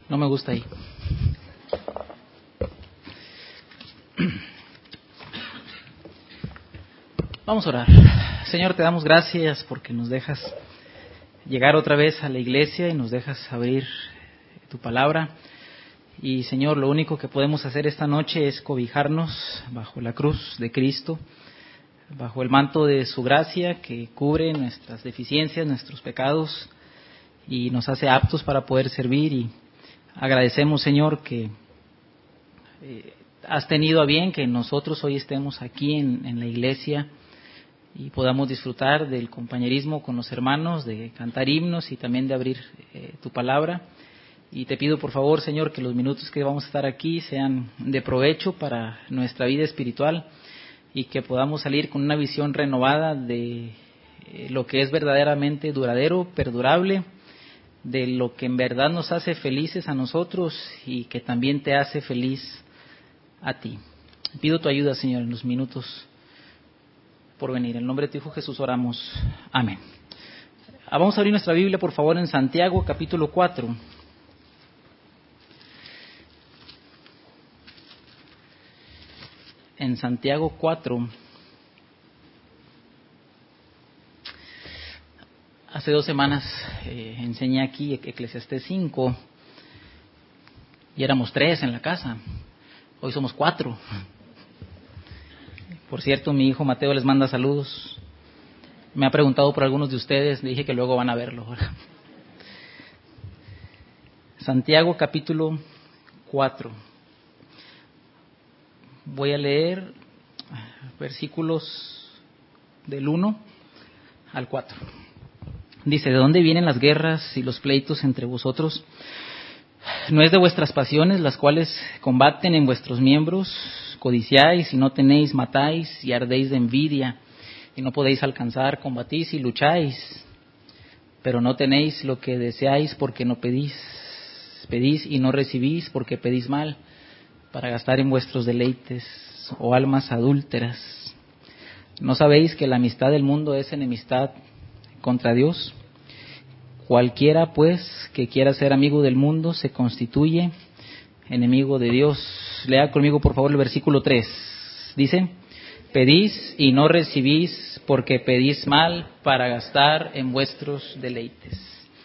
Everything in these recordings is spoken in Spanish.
No me gusta ahí. Vamos a orar. Señor, te damos gracias porque nos dejas llegar otra vez a la iglesia y nos dejas abrir tu palabra. Y Señor, lo único que podemos hacer esta noche es cobijarnos bajo la cruz de Cristo, bajo el manto de su gracia que cubre nuestras deficiencias, nuestros pecados y nos hace aptos para poder servir. Y agradecemos, Señor, que has tenido a bien que nosotros hoy estemos aquí en la iglesia y podamos disfrutar del compañerismo con los hermanos, de cantar himnos y también de abrir tu palabra. Y te pido por favor, Señor, que los minutos que vamos a estar aquí sean de provecho para nuestra vida espiritual y que podamos salir con una visión renovada de lo que es verdaderamente duradero, perdurable, de lo que en verdad nos hace felices a nosotros y que también te hace feliz a ti. Pido tu ayuda, Señor, en los minutos por venir. En el nombre de tu Hijo Jesús oramos. Amén. Vamos a abrir nuestra Biblia, por favor, en Santiago, capítulo 4. En Santiago 4. Hace 2 semanas enseñé aquí Eclesiastés 5 y éramos 3 en la casa. Hoy somos 4. Por cierto, mi hijo Mateo les manda saludos. Me ha preguntado por algunos de ustedes, le dije que luego van a verlo. Santiago capítulo 4. Voy a leer versículos del 1 al 4. Dice: ¿de dónde vienen las guerras y los pleitos entre vosotros? ¿No es de vuestras pasiones las cuales combaten en vuestros miembros? Codiciáis y no tenéis, matáis y ardéis de envidia y no podéis alcanzar, combatís y lucháis, pero no tenéis lo que deseáis porque no pedís. Pedís y no recibís porque pedís mal, para gastar en vuestros deleites, oh almas adúlteras. ¿No sabéis que la amistad del mundo es enemistad contra Dios? Cualquiera, pues, que quiera ser amigo del mundo se constituye enemigo de Dios. Lea conmigo, por favor, el versículo 3. Dice: pedís y no recibís porque pedís mal para gastar en vuestros deleites.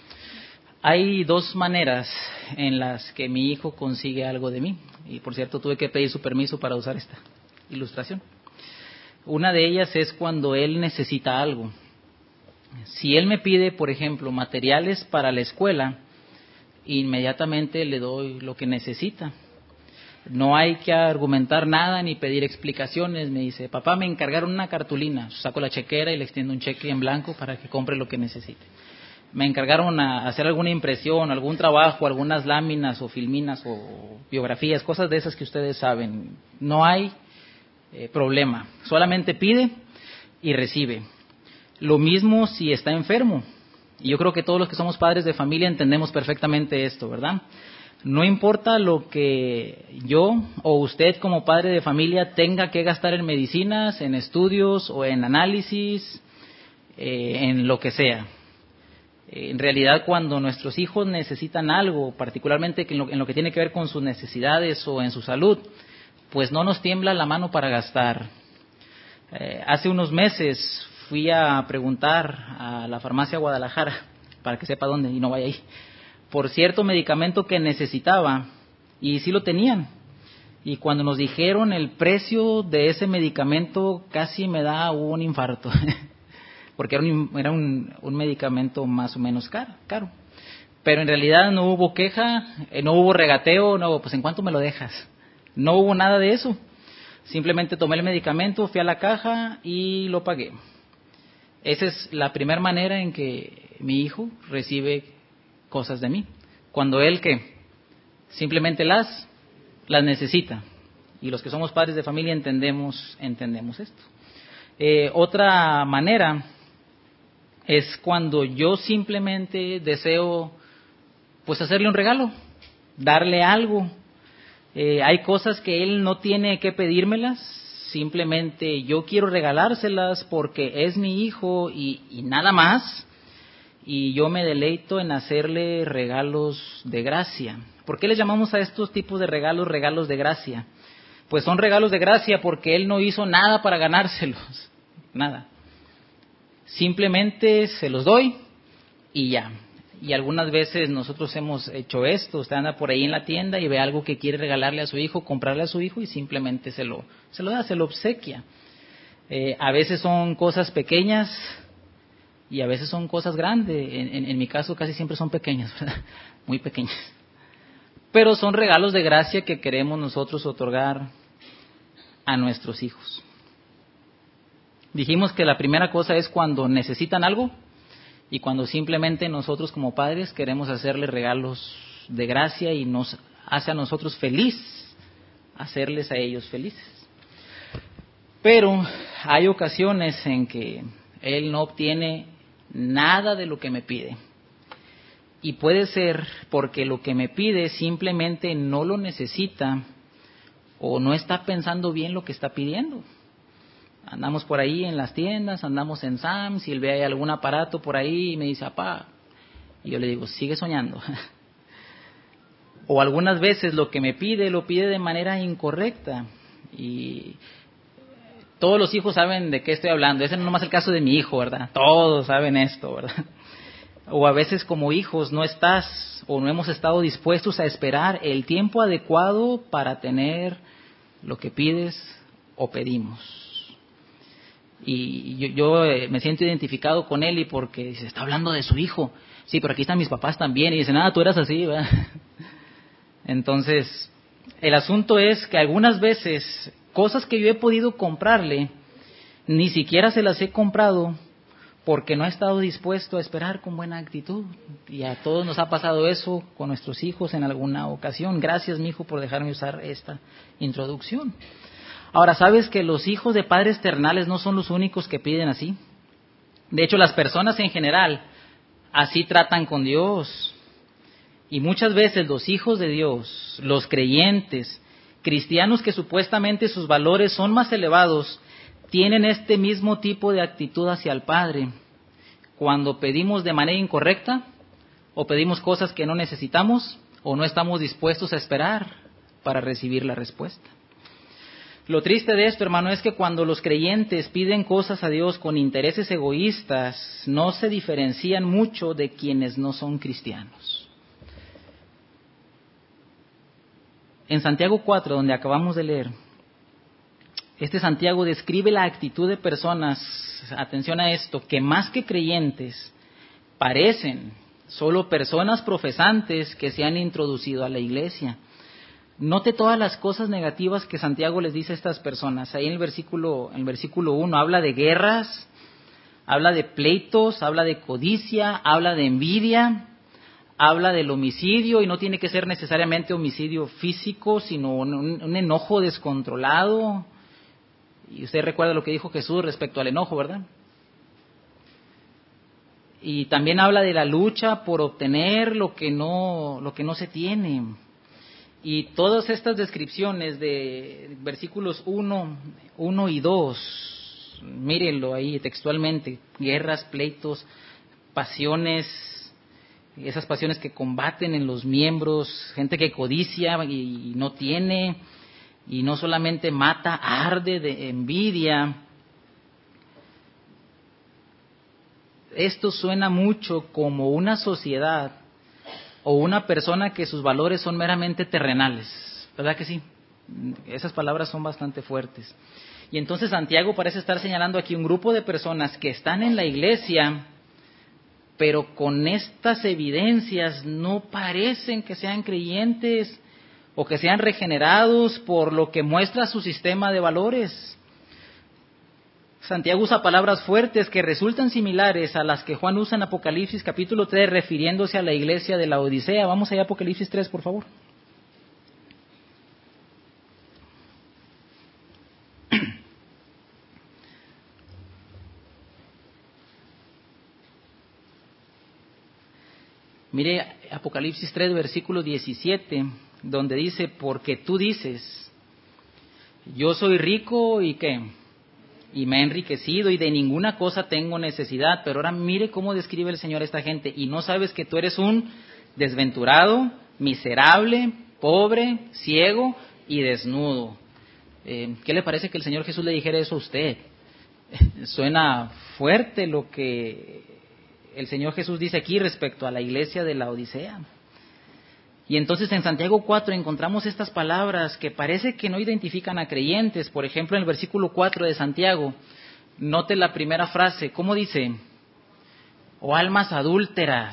Hay 2 maneras en las que mi hijo consigue algo de mí. Y por cierto, tuve que pedir su permiso para usar esta ilustración. Una de ellas es cuando él necesita algo. Si él me pide, por ejemplo, materiales para la escuela, inmediatamente le doy lo que necesita. No hay que argumentar nada ni pedir explicaciones. Me dice: papá, me encargaron una cartulina. Saco la chequera y le extiendo un cheque en blanco para que compre lo que necesite. Me encargaron a hacer alguna impresión, algún trabajo, algunas láminas o filminas o biografías, cosas de esas que ustedes saben. No hay problema. Solamente pide y recibe. Lo mismo si está enfermo. Y yo creo que todos los que somos padres de familia entendemos perfectamente esto, ¿verdad? No importa lo que yo o usted como padre de familia tenga que gastar en medicinas, en estudios o en análisis, en lo que sea. En realidad, cuando nuestros hijos necesitan algo, particularmente en lo que tiene que ver con sus necesidades o en su salud, pues no nos tiembla la mano para gastar. Hace unos meses fui a preguntar a la farmacia Guadalajara, para que sepa dónde y no vaya ahí, por cierto medicamento que necesitaba, y sí lo tenían. Y cuando nos dijeron el precio de ese medicamento, casi me da un infarto, porque era un medicamento más o menos caro. Pero en realidad no hubo queja, no hubo regateo, no, pues ¿en cuánto me lo dejas? No hubo nada de eso. Simplemente tomé el medicamento, fui a la caja y lo pagué. Esa es la primera manera en que mi hijo recibe cosas de mí. Cuando él que simplemente las necesita. Y los que somos padres de familia entendemos esto. Otra manera es cuando yo simplemente deseo pues hacerle un regalo, darle algo. Hay cosas que él no tiene que pedírmelas, simplemente yo quiero regalárselas porque es mi hijo y nada más. Y yo me deleito en hacerle regalos de gracia. ¿Por qué les llamamos a estos tipos de regalos regalos de gracia? Pues son regalos de gracia porque Él no hizo nada para ganárselos, nada. Simplemente se los doy y ya. Y algunas veces nosotros hemos hecho esto. Usted anda por ahí en la tienda y ve algo que quiere regalarle a su hijo, comprarle a su hijo y simplemente se lo da, se lo obsequia. A veces son cosas pequeñas y a veces son cosas grandes. En mi caso casi siempre son pequeñas, ¿verdad? Muy pequeñas. Pero son regalos de gracia que queremos nosotros otorgar a nuestros hijos. Dijimos que la primera cosa es cuando necesitan algo y cuando simplemente nosotros como padres queremos hacerles regalos de gracia y nos hace a nosotros feliz hacerles a ellos felices. Pero hay ocasiones en que él no obtiene nada de lo que me pide. Y puede ser porque lo que me pide simplemente no lo necesita o no está pensando bien lo que está pidiendo. Andamos por ahí en las tiendas, andamos en Sam's y él ve ahí algún aparato por ahí y me dice, papá, y yo le digo, sigue soñando. O algunas veces lo que me pide, lo pide de manera incorrecta. Y todos los hijos saben de qué estoy hablando. Ese no es nomás el caso de mi hijo, ¿verdad? Todos saben esto, ¿verdad? O a veces como hijos no estás o no hemos estado dispuestos a esperar el tiempo adecuado para tener lo que pides o pedimos. Y yo me siento identificado con él y porque se está hablando de su hijo. Sí, pero aquí están mis papás también. Y dicen, tú eras así, ¿verdad? Entonces, el asunto es que algunas veces cosas que yo he podido comprarle, ni siquiera se las he comprado porque no he estado dispuesto a esperar con buena actitud. Y a todos nos ha pasado eso con nuestros hijos en alguna ocasión. Gracias, mi hijo, por dejarme usar esta introducción. Ahora, ¿sabes que los hijos de padres terrenales no son los únicos que piden así? De hecho, las personas en general así tratan con Dios. Y muchas veces los hijos de Dios, los creyentes, cristianos que supuestamente sus valores son más elevados, tienen este mismo tipo de actitud hacia el Padre. Cuando pedimos de manera incorrecta, o pedimos cosas que no necesitamos, o no estamos dispuestos a esperar para recibir la respuesta. Lo triste de esto, hermano, es que cuando los creyentes piden cosas a Dios con intereses egoístas, no se diferencian mucho de quienes no son cristianos. En Santiago 4, donde acabamos de leer, Santiago describe la actitud de personas, atención a esto, que más que creyentes parecen solo personas profesantes que se han introducido a la iglesia. Note todas las cosas negativas que Santiago les dice a estas personas. Ahí en el versículo 1 habla de guerras, habla de pleitos, habla de codicia, habla de envidia, habla del homicidio, y no tiene que ser necesariamente homicidio físico, sino un enojo descontrolado. Y usted recuerda lo que dijo Jesús respecto al enojo, ¿verdad? Y también habla de la lucha por obtener lo que no se tiene. Y todas estas descripciones de versículos 1 y 2, mírenlo ahí textualmente, guerras, pleitos, pasiones, esas pasiones que combaten en los miembros, gente que codicia y no tiene, y no solamente mata, arde de envidia. Esto suena mucho como una sociedad o una persona que sus valores son meramente terrenales, ¿verdad que sí? Esas palabras son bastante fuertes. Y entonces Santiago parece estar señalando aquí un grupo de personas que están en la iglesia, pero con estas evidencias no parecen que sean creyentes o que sean regenerados por lo que muestra su sistema de valores. Santiago usa palabras fuertes que resultan similares a las que Juan usa en Apocalipsis capítulo 3, refiriéndose a la iglesia de la Odisea. Vamos allá a Apocalipsis 3, por favor. Mire Apocalipsis 3, versículo 17, donde dice, porque tú dices, yo soy rico y ¿qué? Y me he enriquecido y de ninguna cosa tengo necesidad. Pero ahora mire cómo describe el Señor a esta gente. Y no sabes que tú eres un desventurado, miserable, pobre, ciego y desnudo. ¿Qué le parece que el Señor Jesús le dijera eso a usted? Suena fuerte lo que el Señor Jesús dice aquí respecto a la iglesia de la Odisea. Y entonces en Santiago 4 encontramos estas palabras que parece que no identifican a creyentes. Por ejemplo, en el versículo 4 de Santiago, note la primera frase, ¿cómo dice? O almas adúlteras.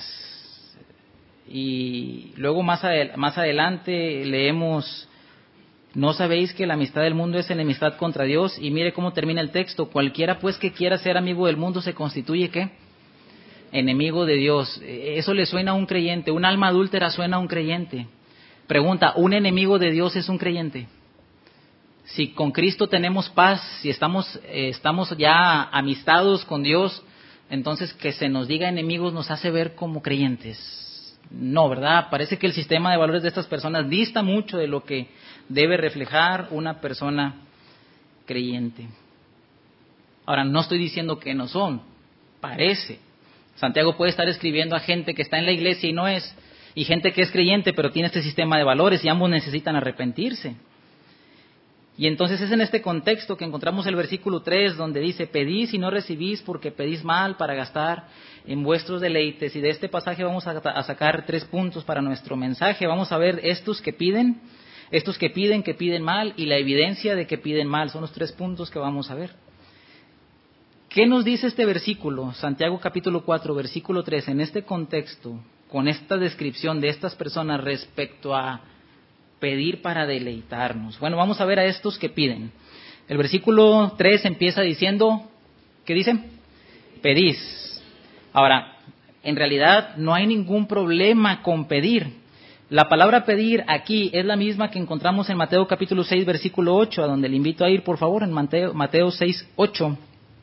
Y luego más adelante leemos, ¿no sabéis que la amistad del mundo es enemistad contra Dios? Y mire cómo termina el texto, cualquiera pues que quiera ser amigo del mundo se constituye, ¿qué? Enemigo de Dios. Eso le suena a un creyente, un alma adúltera suena a un creyente. Pregunta, ¿un enemigo de Dios es un creyente? Si con Cristo tenemos paz, si estamos ya amistados con Dios, entonces que se nos diga enemigos nos hace ver como creyentes. No, ¿verdad? Parece que el sistema de valores de estas personas dista mucho de lo que debe reflejar una persona creyente. Ahora, no estoy diciendo que no son, parece. Santiago puede estar escribiendo a gente que está en la iglesia y no es, y gente que es creyente pero tiene este sistema de valores y ambos necesitan arrepentirse. Y entonces es en este contexto que encontramos el versículo 3 donde dice, pedís y no recibís porque pedís mal para gastar en vuestros deleites. Y de este pasaje vamos a sacar 3 puntos para nuestro mensaje. Vamos a ver estos que piden mal y la evidencia de que piden mal. Son los 3 puntos que vamos a ver. ¿Qué nos dice este versículo? Santiago capítulo 4, versículo 3, en este contexto, con esta descripción de estas personas respecto a pedir para deleitarnos. Bueno, vamos a ver a estos que piden. El versículo 3 empieza diciendo, ¿qué dice? Pedís. Ahora, en realidad no hay ningún problema con pedir. La palabra pedir aquí es la misma que encontramos en Mateo capítulo 6, versículo 8, a donde le invito a ir, por favor, en Mateo 6, 8.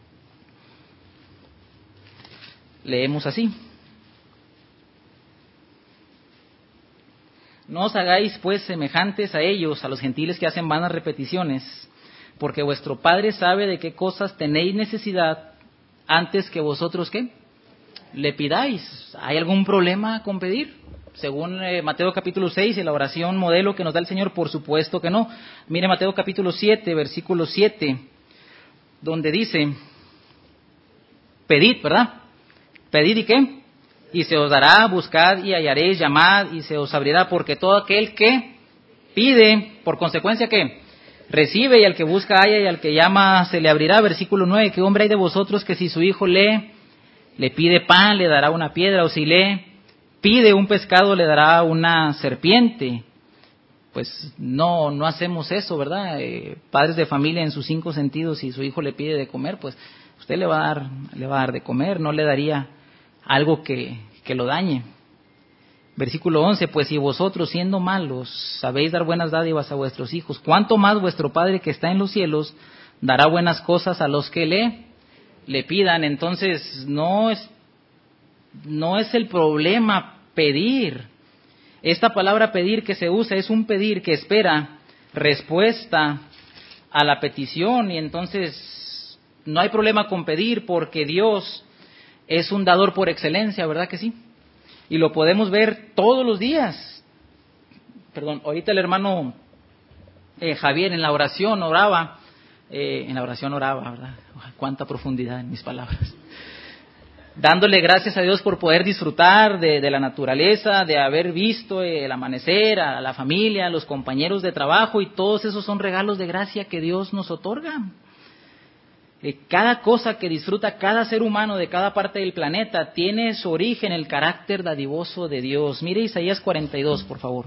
Leemos así. No os hagáis pues semejantes a ellos, a los gentiles que hacen vanas repeticiones, porque vuestro Padre sabe de qué cosas tenéis necesidad antes que vosotros, ¿qué? Le pidáis. ¿Hay algún problema con pedir? Según Mateo capítulo 6 y la oración modelo que nos da el Señor, por supuesto que no. Mire Mateo capítulo 7, versículo 7, donde dice, pedid, ¿verdad? Pedid y qué, y se os dará, buscad y hallaréis, llamad y se os abrirá, porque todo aquel que pide, por consecuencia ¿qué? Recibe, y al que busca halla, y al que llama se le abrirá. Versículo 9, ¿qué hombre hay de vosotros que si su hijo le pide pan, le dará una piedra, o si le pide un pescado, le dará una serpiente? Pues no hacemos eso, ¿verdad? Padres de familia en sus 5 sentidos, si su hijo le pide de comer, pues usted le va a dar de comer, no le daría algo que lo dañe. Versículo 11, pues si vosotros siendo malos sabéis dar buenas dádivas a vuestros hijos, ¿cuánto más vuestro Padre que está en los cielos dará buenas cosas a los que le pidan? Entonces no es el problema pedir. Esta palabra pedir que se usa es un pedir que espera respuesta a la petición, y entonces no hay problema con pedir porque Dios es un dador por excelencia, ¿verdad que sí? Y lo podemos ver todos los días. Ahorita el hermano Javier en la oración oraba, ¿verdad? Cuánta profundidad en mis palabras. Dándole gracias a Dios por poder disfrutar de la naturaleza, de haber visto el amanecer, a la familia, a los compañeros de trabajo, y todos esos son regalos de gracia que Dios nos otorga. Cada cosa que disfruta cada ser humano de cada parte del planeta tiene su origen en el carácter dadivoso de Dios. Mire Isaías 42, por favor.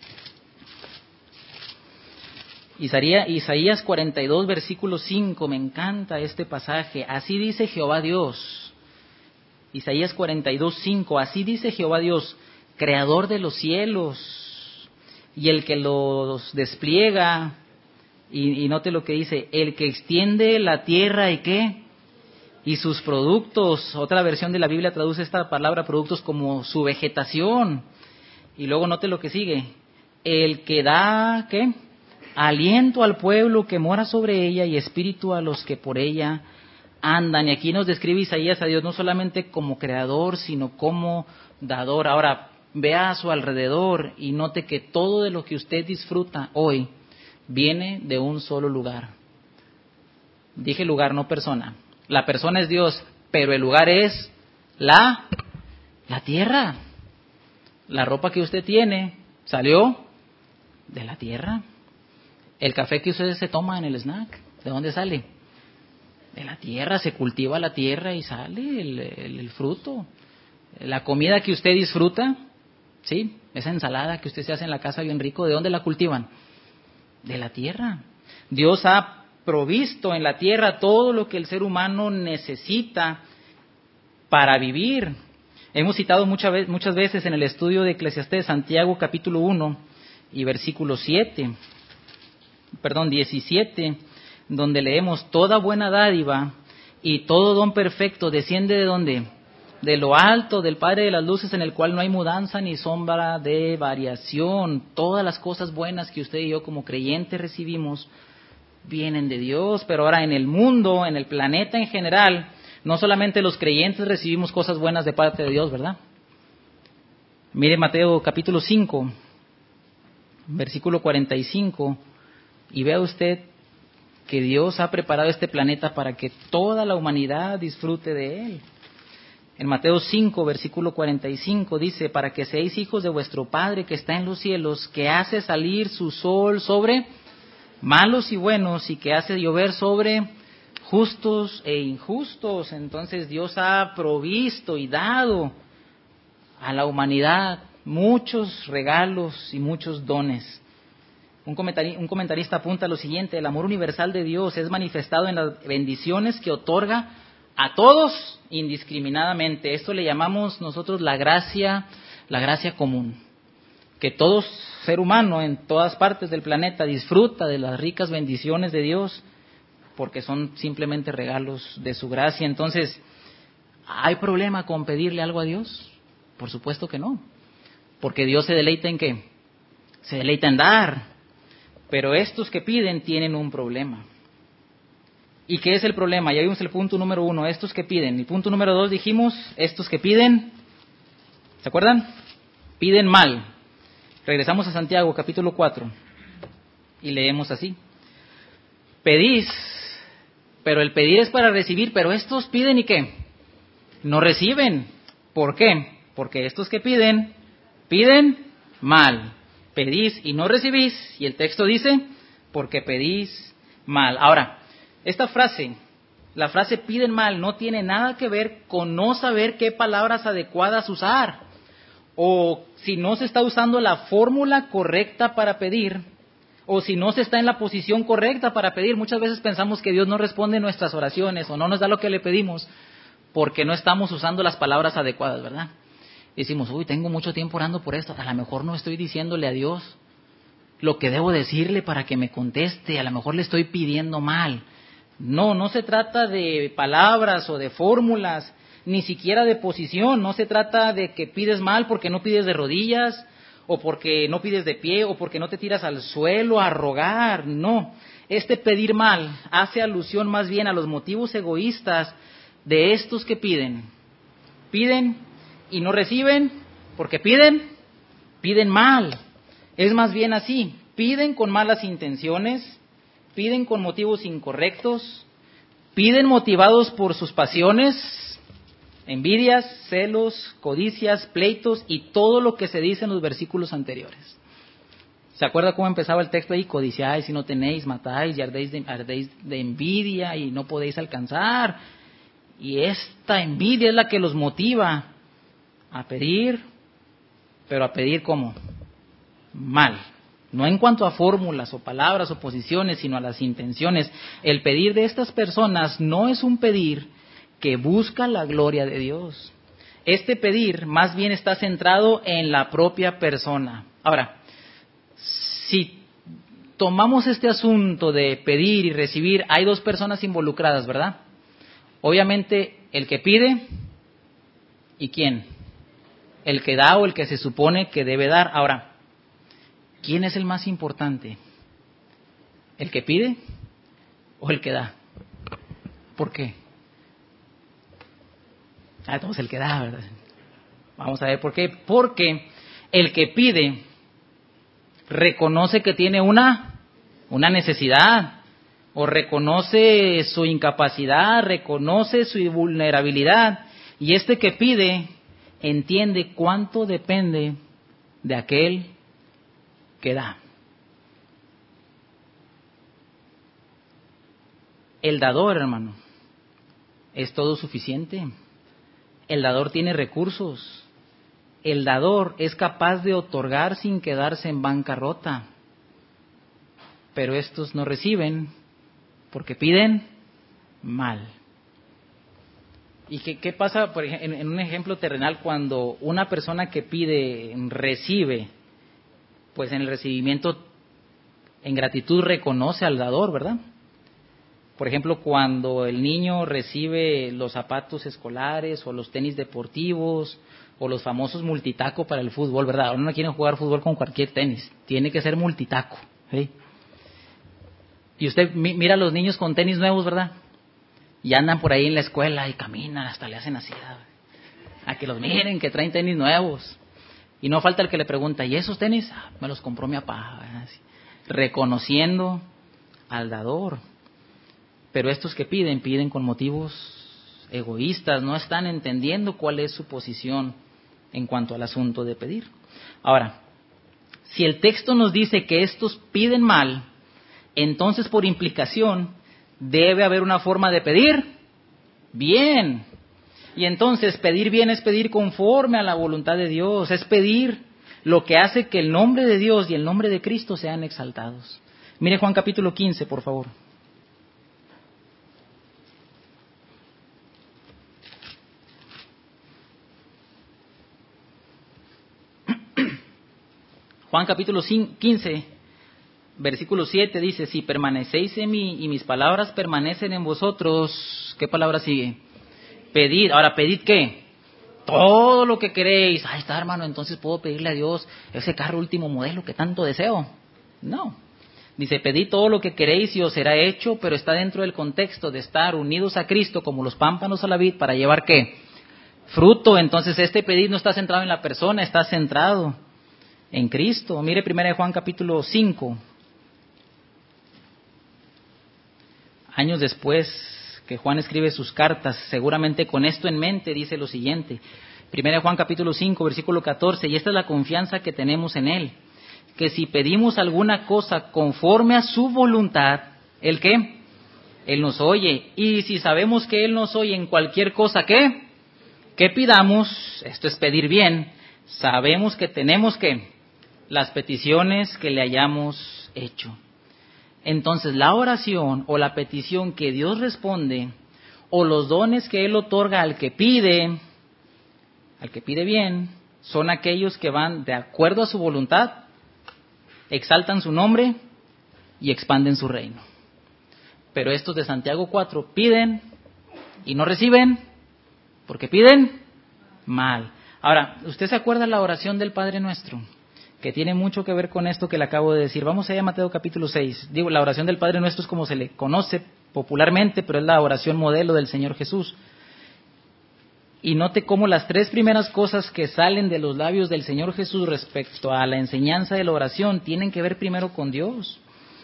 Isaías 42, versículo 5, me encanta este pasaje. Así dice Jehová Dios. Isaías 42, 5, así dice Jehová Dios, creador de los cielos y el que los despliega. Y note lo que dice, el que extiende la tierra y qué, y sus productos. Otra versión de la Biblia traduce esta palabra productos como su vegetación. Y luego note lo que sigue, el que da ¿qué? Aliento al pueblo que mora sobre ella y espíritu a los que por ella andan. Y aquí nos describe Isaías a Dios no solamente como creador, sino como dador. Ahora, vea a su alrededor y note que todo de lo que usted disfruta hoy viene de un solo lugar. Dije lugar, no persona. La persona es Dios, pero el lugar es la tierra. La ropa que usted tiene salió de la tierra. El café que usted se toma en el snack, ¿de dónde sale? De la tierra, se cultiva la tierra y sale el fruto. La comida que usted disfruta, ¿sí? Esa ensalada que usted se hace en la casa bien rico, ¿de dónde la cultivan? De la tierra. Dios ha provisto en la tierra todo lo que el ser humano necesita para vivir. Hemos citado muchas veces en el estudio de Eclesiastés, Santiago capítulo 1 y versículo 17, donde leemos: toda buena dádiva y todo don perfecto desciende ¿de dónde? De lo alto, del Padre de las luces, en el cual no hay mudanza ni sombra de variación. Todas las cosas buenas que usted y yo como creyentes recibimos vienen de Dios. Pero ahora en el mundo, en el planeta en general, no solamente los creyentes recibimos cosas buenas de parte de Dios, ¿verdad? Mire Mateo capítulo 5, versículo 45, y vea usted que Dios ha preparado este planeta para que toda la humanidad disfrute de él. En Mateo 5, versículo 45 dice: para que seáis hijos de vuestro Padre que está en los cielos, que hace salir su sol sobre malos y buenos, y que hace llover sobre justos e injustos. Entonces Dios ha provisto y dado a la humanidad muchos regalos y muchos dones. Un comentarista apunta lo siguiente: el amor universal de Dios es manifestado en las bendiciones que otorga a todos indiscriminadamente. Esto le llamamos nosotros la gracia común. Que todo ser humano en todas partes del planeta disfruta de las ricas bendiciones de Dios porque son simplemente regalos de su gracia. Entonces, ¿hay problema con pedirle algo a Dios? Por supuesto que no. Porque Dios se deleita ¿en qué? Se deleita en dar. Pero estos que piden tienen un problema. ¿Y qué es el problema? Ya vimos el punto número 1, estos que piden. El punto número 2 dijimos, estos que piden, ¿se acuerdan? Piden mal. Regresamos a Santiago capítulo 4 y leemos así: pedís, pero el pedir es para recibir, pero estos piden ¿y qué? No reciben. ¿Por qué? Porque estos que piden mal. Pedís y no recibís, y el texto dice, porque pedís mal. Ahora, esta frase, la frase piden mal, no tiene nada que ver con no saber qué palabras adecuadas usar, o si no se está usando la fórmula correcta para pedir, o si no se está en la posición correcta para pedir. Muchas veces pensamos que Dios no responde nuestras oraciones o no nos da lo que le pedimos porque no estamos usando las palabras adecuadas, ¿verdad? Decimos, tengo mucho tiempo orando por esto, a lo mejor no estoy diciéndole a Dios lo que debo decirle para que me conteste, a lo mejor le estoy pidiendo mal. No se trata de palabras o de fórmulas, ni siquiera de posición. No se trata de que pides mal porque no pides de rodillas, o porque no pides de pie, o porque no te tiras al suelo a rogar. No, este pedir mal hace alusión más bien a los motivos egoístas de estos que piden. Piden y no reciben porque piden mal. Es más bien así, piden con malas intenciones, piden con motivos incorrectos, piden motivados por sus pasiones, envidias, celos, codicias, pleitos y todo lo que se dice en los versículos anteriores. ¿Se acuerda cómo empezaba el texto ahí? Codiciáis y no tenéis, matáis y ardéis de envidia y no podéis alcanzar. Y esta envidia es la que los motiva a pedir, pero a pedir ¿cómo? Mal. No en cuanto a fórmulas o palabras o posiciones, sino a las intenciones. El pedir de estas personas no es un pedir que busca la gloria de Dios. Este pedir más bien está centrado en la propia persona. Ahora, si tomamos este asunto de pedir y recibir, hay dos personas involucradas, ¿verdad? Obviamente el que pide y ¿quién? El que da o el que se supone que debe dar. Ahora, ¿quién es el más importante? ¿El que pide o el que da? ¿Por qué? Entonces el que da, ¿verdad? Vamos a ver por qué. Porque El que pide reconoce que tiene una necesidad, o reconoce su incapacidad, reconoce su vulnerabilidad, y este que pide entiende cuánto depende de aquel que da. El dador, hermano, es todo suficiente. El dador tiene recursos. El dador es capaz de otorgar sin quedarse en bancarrota. Pero estos no reciben porque piden mal. ¿Y qué pasa, por ejemplo, en un ejemplo terrenal, cuando una persona que pide recibe? Pues en el recibimiento, en gratitud, reconoce al dador, ¿verdad? Por ejemplo, cuando el niño recibe los zapatos escolares o los tenis deportivos o los famosos multitaco para el fútbol, ¿verdad? Ahora no quieren jugar fútbol con cualquier tenis, tiene que ser multitaco, ¿sí? Y usted mira a los niños con tenis nuevos, ¿verdad? Y andan por ahí en la escuela y caminan, hasta le hacen así, a que los miren, que traen tenis nuevos. Y no falta el que le pregunta, ¿y esos tenis? Me los compró mi papá, así, reconociendo al dador. Pero estos que piden con motivos egoístas, no están entendiendo cuál es su posición en cuanto al asunto de pedir. Ahora, si el texto nos dice que estos piden mal, entonces por implicación debe haber una forma de pedir bien. Y entonces pedir bien es pedir conforme a la voluntad de Dios, es pedir lo que hace que el nombre de Dios y el nombre de Cristo sean exaltados. Mire Juan capítulo 15, por favor. Juan capítulo 15, versículo 7 dice, si permanecéis en mí y mis palabras permanecen en vosotros, ¿qué palabra sigue? Pedid. Ahora, ¿pedid qué? Todo lo que queréis. Ahí está, hermano, entonces puedo pedirle a Dios ese carro último modelo que tanto deseo. No. Dice, pedid todo lo que queréis y os será hecho, pero está dentro del contexto de estar unidos a Cristo como los pámpanos a la vid para llevar ¿qué? Fruto. Entonces este pedir no está centrado en la persona, está centrado en Cristo. Mire 1 Juan capítulo 5. Años después que Juan escribe sus cartas, seguramente con esto en mente, dice lo siguiente. 1 Juan capítulo 5, versículo 14, y esta es la confianza que tenemos en Él, que si pedimos alguna cosa conforme a su voluntad, ¿el qué? Él nos oye. Y si sabemos que Él nos oye en cualquier cosa, ¿qué? Que pidamos, esto es pedir bien, sabemos que tenemos que las peticiones que le hayamos hecho. Entonces la oración o la petición que Dios responde, o los dones que Él otorga al que pide bien, son aquellos que van de acuerdo a su voluntad, exaltan su nombre y expanden su reino. Pero estos de Santiago 4 piden y no reciben porque piden mal. Ahora, ¿usted se acuerda la oración del Padre Nuestro? Que tiene mucho que ver con esto que le acabo de decir. Vamos allá a Mateo capítulo 6. Digo, la oración del Padre Nuestro es como se le conoce popularmente, pero es la oración modelo del Señor Jesús. Y note cómo las tres primeras cosas que salen de los labios del Señor Jesús respecto a la enseñanza de la oración tienen que ver primero con Dios.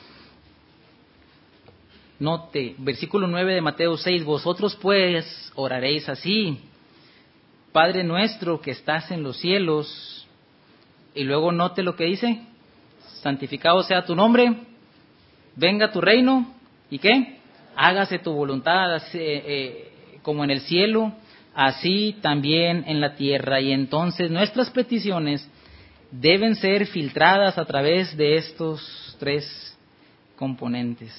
Note, versículo 9 de Mateo 6, vosotros pues oraréis así, Padre nuestro que estás en los cielos. Y luego note lo que dice, santificado sea tu nombre, venga tu reino, ¿y qué? Hágase tu voluntad como en el cielo, así también en la tierra. Y entonces nuestras peticiones deben ser filtradas a través de estos tres componentes.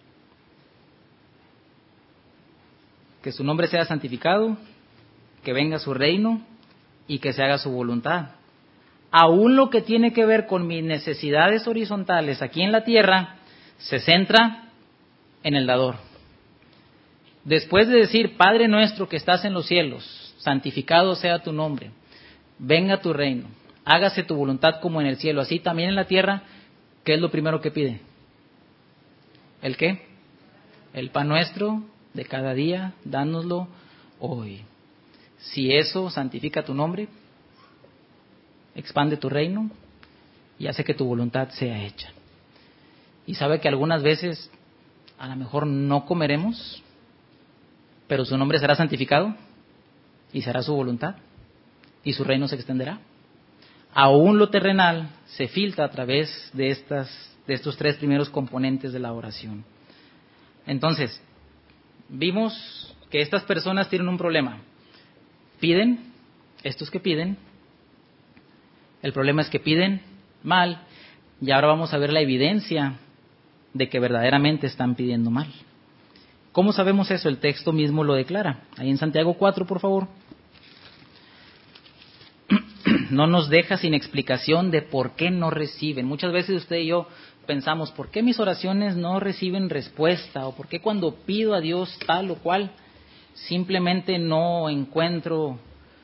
Que su nombre sea santificado, que venga su reino y que se haga su voluntad. Aún lo que tiene que ver con mis necesidades horizontales aquí en la tierra se centra en el dador. Después de decir, Padre nuestro que estás en los cielos, santificado sea tu nombre, venga tu reino, hágase tu voluntad como en el cielo, así también en la tierra, ¿qué es lo primero que pide? ¿El qué? El pan nuestro de cada día, dánoslo hoy. Si eso santifica tu nombre, expande tu reino y hace que tu voluntad sea hecha. Y sabe que algunas veces a lo mejor no comeremos, pero su nombre será santificado y será su voluntad y su reino se extenderá. Aún lo terrenal se filtra a través de estos tres primeros componentes de la oración. Entonces, vimos que estas personas tienen un problema. Piden, estos que piden, el problema es que piden mal, y ahora vamos a ver la evidencia de que verdaderamente están pidiendo mal. ¿Cómo sabemos eso? El texto mismo lo declara. Ahí en Santiago 4, por favor. No nos deja sin explicación de por qué no reciben. Muchas veces usted y yo pensamos, ¿por qué mis oraciones no reciben respuesta? ¿O por qué cuando pido a Dios tal o cual, simplemente no encuentro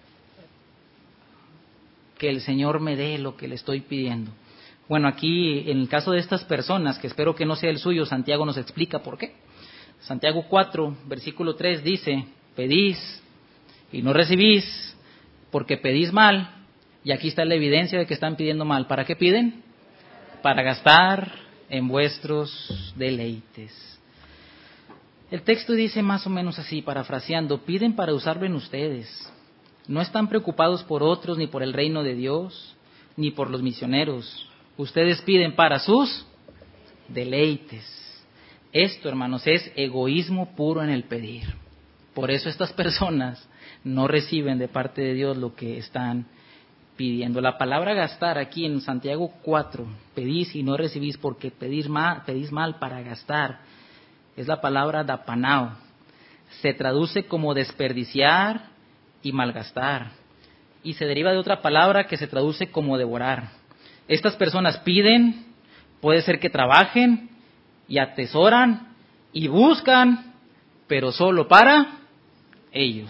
que el Señor me dé lo que le estoy pidiendo? Bueno, aquí en el caso de estas personas, que espero que no sea el suyo, Santiago nos explica por qué. Santiago 4, versículo 3 dice, pedís y no recibís porque pedís mal. Y aquí está la evidencia de que están pidiendo mal. ¿Para qué piden? Para gastar en vuestros deleites. El texto dice más o menos así, parafraseando, piden para usarlo en ustedes. No están preocupados por otros, ni por el reino de Dios, ni por los misioneros. Ustedes piden para sus deleites. Esto, hermanos, es egoísmo puro en el pedir. Por eso estas personas no reciben de parte de Dios lo que están pidiendo. La palabra gastar aquí en Santiago 4, pedís y no recibís porque pedís mal para gastar, es la palabra dapanao. Se traduce como desperdiciar y malgastar, y se deriva de otra palabra que se traduce como devorar. Estas personas piden, puede ser que trabajen y atesoran y buscan, pero solo para ellos.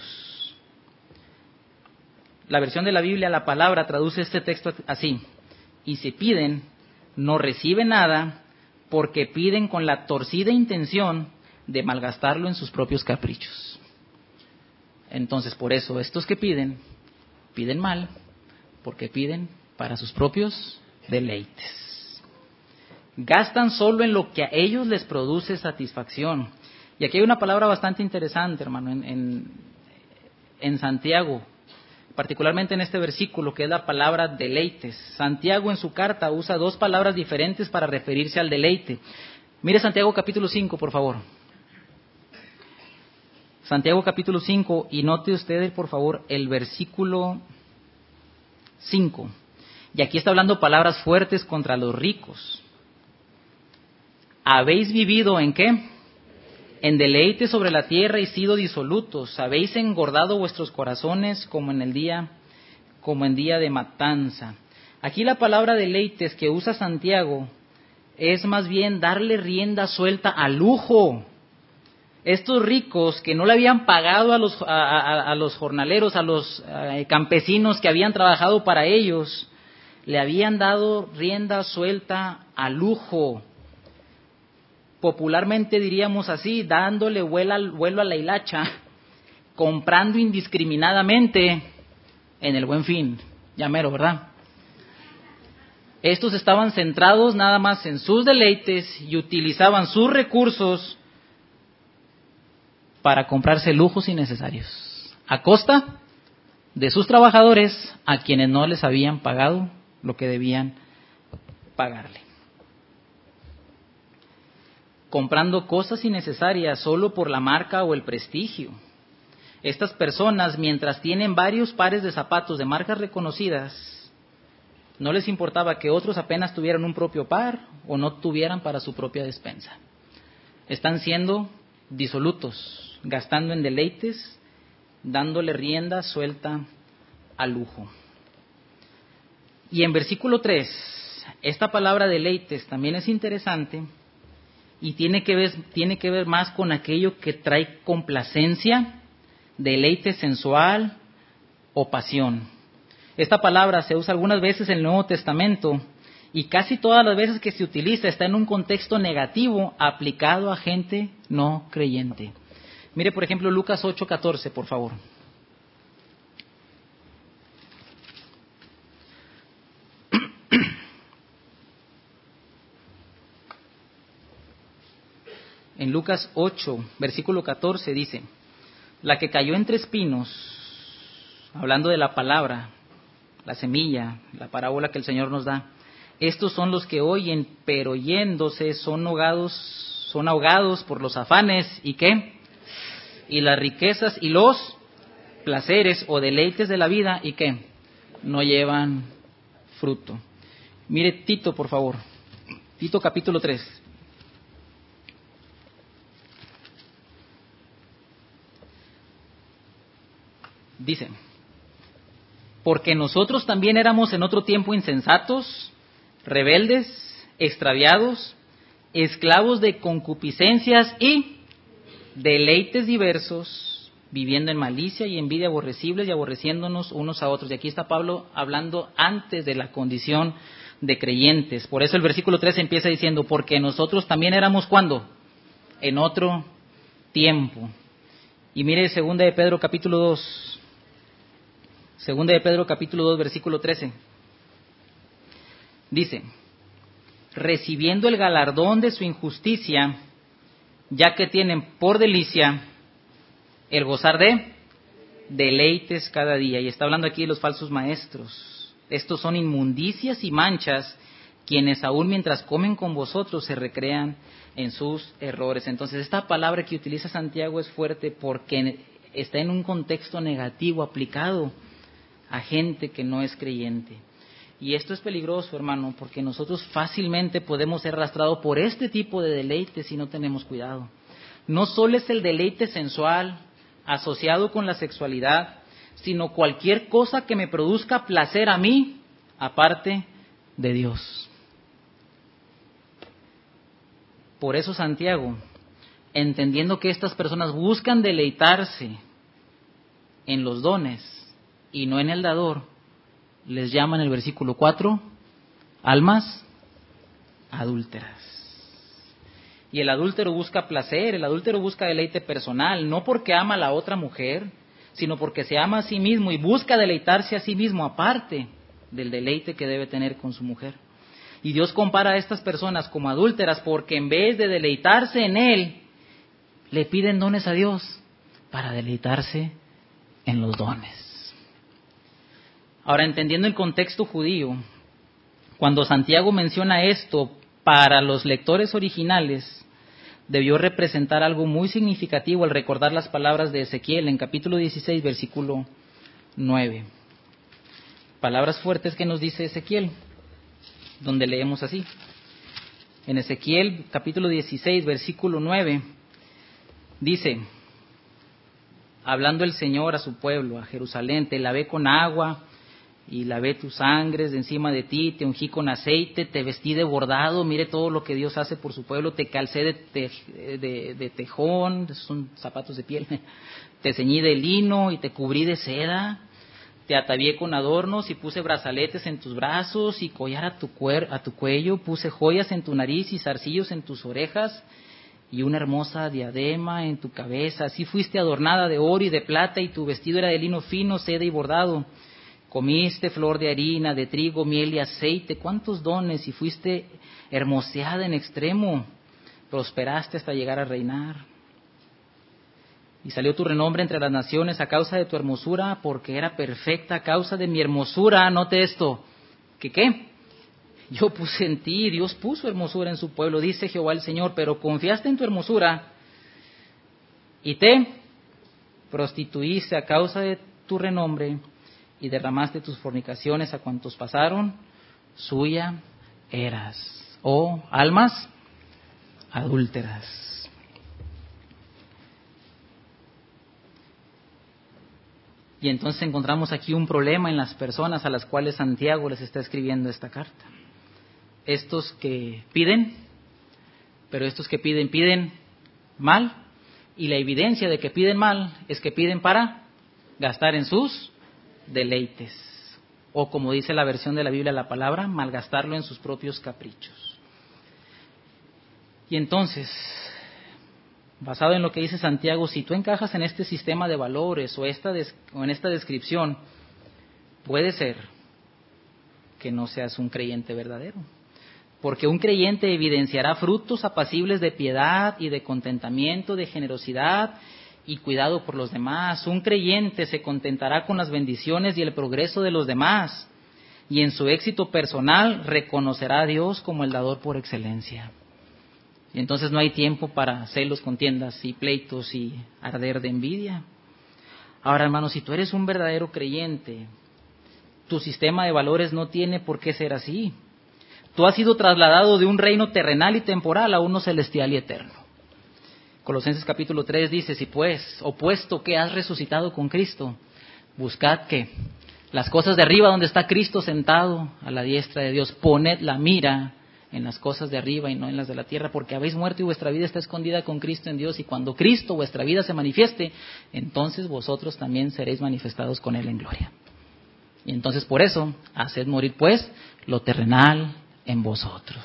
La versión de la Biblia, la palabra, traduce este texto así: y si piden, no reciben nada, porque piden con la torcida intención de malgastarlo en sus propios caprichos. Entonces, por eso, estos que piden mal, porque piden para sus propios deleites. Gastan solo en lo que a ellos les produce satisfacción. Y aquí hay una palabra bastante interesante, hermano, en Santiago, particularmente en este versículo, que es la palabra deleites. Santiago en su carta usa dos palabras diferentes para referirse al deleite. Mire Santiago capítulo 5, por favor. Santiago capítulo 5, y note usted, por favor, el versículo 5. Y aquí está hablando palabras fuertes contra los ricos. ¿Habéis vivido en qué? En deleite sobre la tierra y sido disolutos. Habéis engordado vuestros corazones como en día de matanza. Aquí la palabra deleites que usa Santiago es más bien darle rienda suelta al lujo. Estos ricos que no le habían pagado a los jornaleros, a los campesinos que habían trabajado para ellos, le habían dado rienda suelta al lujo. Popularmente diríamos así, dándole vuelo a la hilacha, comprando indiscriminadamente en el Buen Fin, ya mero, ¿verdad? Estos estaban centrados nada más en sus deleites y utilizaban sus recursos para comprarse lujos innecesarios, a costa de sus trabajadores, a quienes no les habían pagado lo que debían pagarle. Comprando cosas innecesarias solo por la marca o el prestigio. Estas personas, mientras tienen varios pares de zapatos de marcas reconocidas, no les importaba que otros apenas tuvieran un propio par o no tuvieran para su propia despensa. Están siendo disolutos, gastando en deleites, dándole rienda suelta al lujo. Y en versículo 3, esta palabra deleites también es interesante y tiene que ver más con aquello que trae complacencia, deleite sensual o pasión. Esta palabra se usa algunas veces en el Nuevo Testamento y casi todas las veces que se utiliza está en un contexto negativo aplicado a gente no creyente. Mire, por ejemplo, Lucas 8:14, por favor. En Lucas 8, versículo 14 dice, la que cayó entre espinos, hablando de la palabra, la semilla, la parábola que el Señor nos da, estos son los que oyen, pero yéndose son ahogados por los afanes, ¿y qué? Y las riquezas y los placeres o deleites de la vida, ¿y qué? No llevan fruto. Mire Tito, por favor. Tito capítulo 3. Dice, porque nosotros también éramos en otro tiempo insensatos, rebeldes, extraviados, esclavos de concupiscencias y deleites diversos, viviendo en malicia y envidia aborrecibles y aborreciéndonos unos a otros. Y aquí está Pablo hablando antes de la condición de creyentes. Por eso el versículo 3 empieza diciendo, porque nosotros también éramos, ¿cuándo? En otro tiempo. Y mire 2 de Pedro capítulo 2. 2 de Pedro capítulo 2, versículo 13. Dice, recibiendo el galardón de su injusticia, ya que tienen por delicia el gozar de deleites cada día. Y está hablando aquí de los falsos maestros. Estos son inmundicias y manchas, quienes aún mientras comen con vosotros se recrean en sus errores. Entonces esta palabra que utiliza Santiago es fuerte porque está en un contexto negativo aplicado a gente que no es creyente. Y esto es peligroso, hermano, porque nosotros fácilmente podemos ser arrastrados por este tipo de deleites si no tenemos cuidado. No solo es el deleite sensual asociado con la sexualidad, sino cualquier cosa que me produzca placer a mí, aparte de Dios. Por eso Santiago, entendiendo que estas personas buscan deleitarse en los dones y no en el dador, les llama en el versículo 4, almas adúlteras. Y el adúltero busca placer, el adúltero busca deleite personal, no porque ama a la otra mujer, sino porque se ama a sí mismo y busca deleitarse a sí mismo, aparte del deleite que debe tener con su mujer. Y Dios compara a estas personas como adúlteras porque en vez de deleitarse en Él, le piden dones a Dios para deleitarse en los dones. Ahora, entendiendo el contexto judío, cuando Santiago menciona esto, para los lectores originales, debió representar algo muy significativo al recordar las palabras de Ezequiel en capítulo 16, versículo 9. Palabras fuertes que nos dice Ezequiel, donde leemos así. En Ezequiel capítulo 16, versículo 9, dice, hablando el Señor a su pueblo, a Jerusalén, te lavé con agua y lavé tus sangres de encima de ti, te ungí con aceite, te vestí de bordado, mire todo lo que Dios hace por su pueblo, te calcé de tejón, son zapatos de piel, te ceñí de lino y te cubrí de seda, te atavié con adornos y puse brazaletes en tus brazos y collar a tu cuello, puse joyas en tu nariz y zarcillos en tus orejas y una hermosa diadema en tu cabeza, así fuiste adornada de oro y de plata y tu vestido era de lino fino, seda y bordado. Comiste flor de harina, de trigo, miel y aceite, cuántos dones, y fuiste hermoseada en extremo, prosperaste hasta llegar a reinar. Y salió tu renombre entre las naciones a causa de tu hermosura, porque era perfecta a causa de mi hermosura. Note esto, ¿que qué? Yo puse en ti, Dios puso hermosura en su pueblo, dice Jehová el Señor, pero confiaste en tu hermosura y te prostituiste a causa de tu renombre, y derramaste tus fornicaciones a cuantos pasaron, suya eras, oh almas adúlteras. Y entonces encontramos aquí un problema en las personas a las cuales Santiago les está escribiendo esta carta. Estos que piden, pero estos que piden mal, y la evidencia de que piden mal es que piden para gastar en sus deleites, o como dice la versión de la Biblia la palabra, malgastarlo en sus propios caprichos. Y entonces, basado en lo que dice Santiago, si tú encajas en este sistema de valores o en esta descripción, puede ser que no seas un creyente verdadero. porque un creyente evidenciará frutos apacibles de piedad y de contentamiento, de generosidad y cuidado por los demás. Un creyente se contentará con las bendiciones y el progreso de los demás, y en su éxito personal reconocerá a Dios como el dador por excelencia. Y entonces no hay tiempo para celos, contiendas y pleitos y arder de envidia. Ahora, hermano, si tú eres un verdadero creyente, tu sistema de valores no tiene por qué ser así. Tú has sido trasladado de un reino terrenal y temporal a uno celestial y eterno. Colosenses capítulo 3 dice, si pues, opuesto que has resucitado con Cristo, buscad que las cosas de arriba donde está Cristo sentado a la diestra de Dios, poned la mira en las cosas de arriba y no en las de la tierra, porque habéis muerto y vuestra vida está escondida con Cristo en Dios, y cuando Cristo, vuestra vida, se manifieste, entonces vosotros también seréis manifestados con Él en gloria. Y entonces por eso, haced morir pues lo terrenal en vosotros.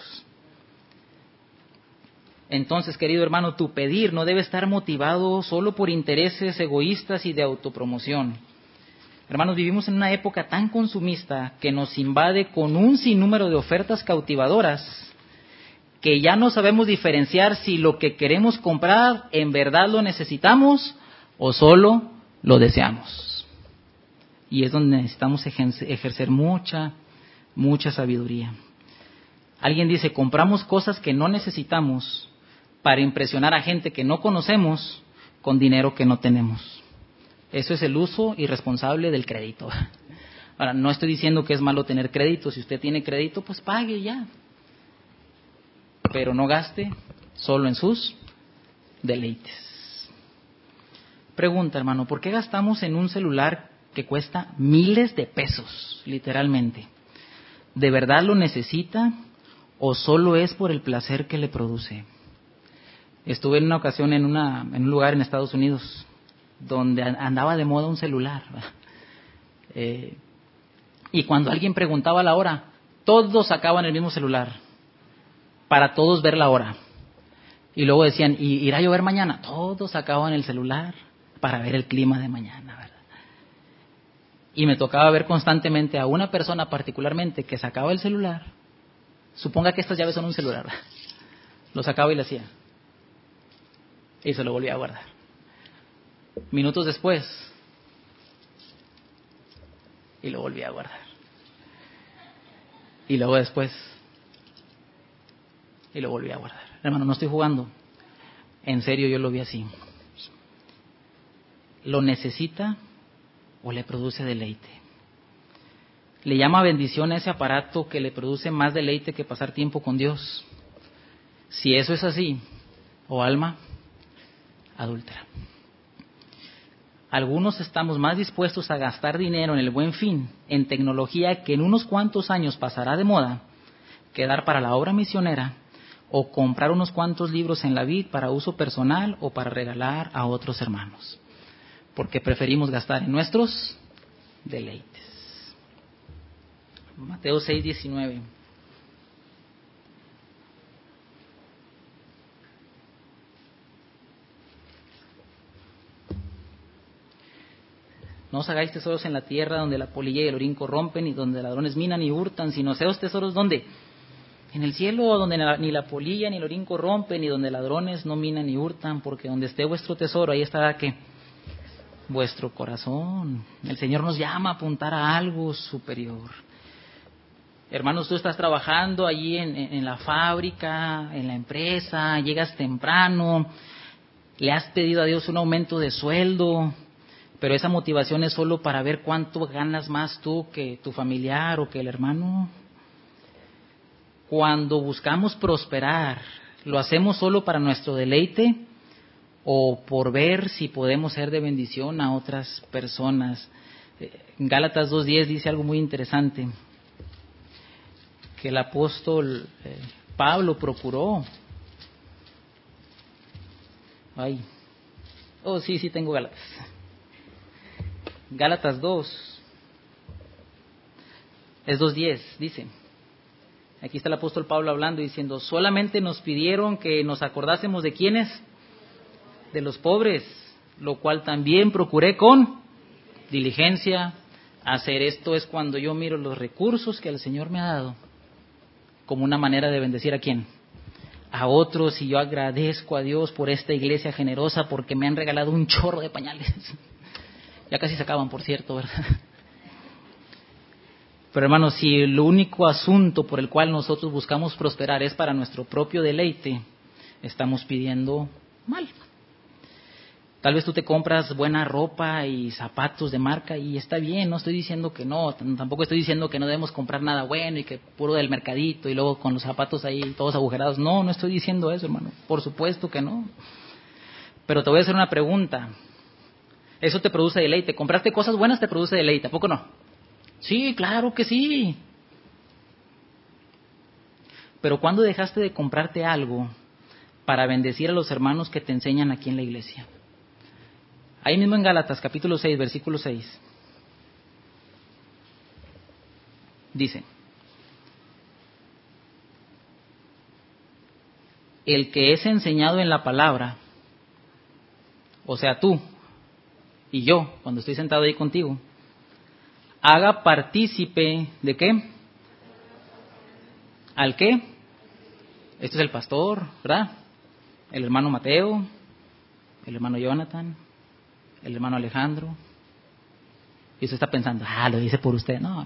Entonces, querido hermano, tu pedir no debe estar motivado solo por intereses egoístas y de autopromoción. Hermanos, vivimos en una época tan consumista que nos invade con un sinnúmero de ofertas cautivadoras que ya no sabemos diferenciar si lo que queremos comprar en verdad lo necesitamos o solo lo deseamos. Y es donde necesitamos ejercer mucha sabiduría. Alguien dice, compramos cosas que no necesitamos para impresionar a gente que no conocemos con dinero que no tenemos. Eso es el uso irresponsable del crédito. Ahora, no estoy diciendo que es malo tener crédito. Si usted tiene crédito, pues pague ya. Pero no gaste solo en sus deleites. Pregunta, hermano, ¿por qué gastamos en un celular que cuesta miles de pesos, literalmente? ¿De verdad lo necesita o solo es por el placer que le produce? Estuve en una ocasión en un lugar en Estados Unidos donde andaba de moda un celular. Y cuando alguien preguntaba la hora, todos sacaban el mismo celular para todos ver la hora. Y luego decían, ¿y irá a llover mañana? Todos sacaban el celular para ver el clima de mañana, ¿verdad? Y me tocaba ver constantemente a una persona particularmente que sacaba el celular. Suponga que estas llaves son un celular, ¿verdad? Lo sacaba y le hacía. Y se lo volvía a guardar. Minutos después, y lo volví a guardar. Y luego después, y lo volví a guardar. Hermano, no estoy jugando. En serio, yo lo vi así. ¿Lo necesita o le produce deleite? Le llama bendición a ese aparato que le produce más deleite que pasar tiempo con Dios. Si eso es así, o alma adúltera. Algunos estamos más dispuestos a gastar dinero en el Buen Fin, en tecnología que en unos cuantos años pasará de moda, que dar para la obra misionera o comprar unos cuantos libros en la vid para uso personal o para regalar a otros hermanos, porque preferimos gastar en nuestros deleites. Mateo 6:19. No os hagáis tesoros en la tierra donde la polilla y el orín corrompen y donde ladrones minan y hurtan, sino seos tesoros ¿dónde? En el cielo, donde ni la polilla ni el orín corrompen y donde ladrones no minan ni hurtan, porque donde esté vuestro tesoro, ahí estará ¿qué? Vuestro corazón. El Señor nos llama a apuntar a algo superior. Hermanos, tú estás trabajando allí en la fábrica, en la empresa, llegas temprano, le has pedido a Dios un aumento de sueldo, pero esa motivación es solo para ver cuánto ganas más tú que tu familiar o que el hermano. Cuando buscamos prosperar, ¿lo hacemos solo para nuestro deleite o por ver si podemos ser de bendición a otras personas? Gálatas 2:10 dice algo muy interesante, que el apóstol Pablo procuró. Sí, tengo Gálatas. Gálatas 2, es 2:10, dice. Aquí está el apóstol Pablo hablando y diciendo, solamente nos pidieron que nos acordásemos de quiénes, de los pobres, lo cual también procuré con diligencia hacer. Esto es cuando yo miro los recursos que el Señor me ha dado, como una manera de bendecir ¿a quién? A otros. Y yo agradezco a Dios por esta iglesia generosa porque me han regalado un chorro de pañales. Ya casi se acaban, por cierto, ¿verdad? Pero hermanos, si el único asunto por el cual nosotros buscamos prosperar es para nuestro propio deleite, estamos pidiendo mal. Tal vez tú te compras buena ropa y zapatos de marca y está bien, no estoy diciendo que no, tampoco estoy diciendo que no debemos comprar nada bueno y que puro del mercadito y luego con los zapatos ahí todos agujerados. No, no estoy diciendo eso, hermano, por supuesto que no. Pero te voy a hacer una pregunta. ¿Eso te produce deleite? ¿Compraste cosas buenas? Te produce deleite, ¿a poco no? Sí, claro que sí. Pero ¿cuándo dejaste de comprarte algo para bendecir a los hermanos que te enseñan aquí en la iglesia? Ahí mismo en Gálatas, capítulo 6, versículo 6. Dice: el que es enseñado en la palabra, o sea, tú y yo, cuando estoy sentado ahí contigo, haga partícipe ¿de qué? ¿Al qué? Este es el pastor, ¿verdad? El hermano Mateo, el hermano Jonathan, el hermano Alejandro. Y usted está pensando, lo dice por usted. No.